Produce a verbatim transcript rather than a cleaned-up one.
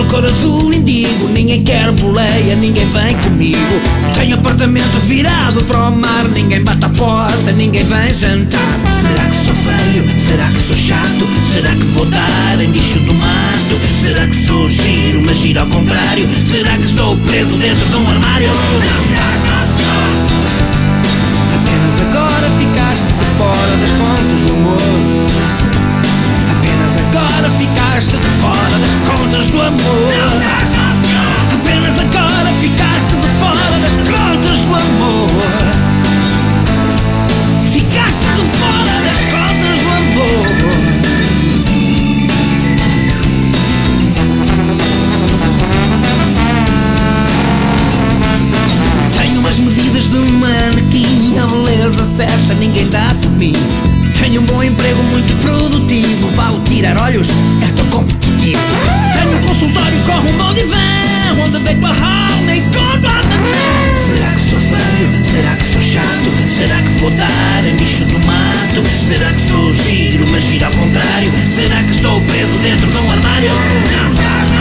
cor azul indigo. Ninguém quer boleia, ninguém vem comigo. Tenho apartamento virado para o mar. Ninguém bate a porta, ninguém vem jantar. Será que sou feio? Será que sou chato? Será que vou dar em bicho do mato? Será que sou giro, mas giro ao contrário? Será que estou preso dentro de um armário? Apenas agora ficaste de fora das contas do amor. Apenas agora ficaste de fora das contas do amor. Apenas agora ficaste de fora das contas do amor. Ficaste de fora das contas do amor. Tenho umas medidas de manequim, a beleza certa ninguém dá por mim. Tenho um bom emprego muito produtivo, vale tirar olhos, é tão competitivo. Tenho um consultório com um bom divã, onde deito a alma e compro a mamã. Será que sou feio? Será que sou chato? Será que vou dar em bicho do mato? Será que sou giro, mas giro ao contrário? Será que estou preso dentro de um armário? Não, não, não.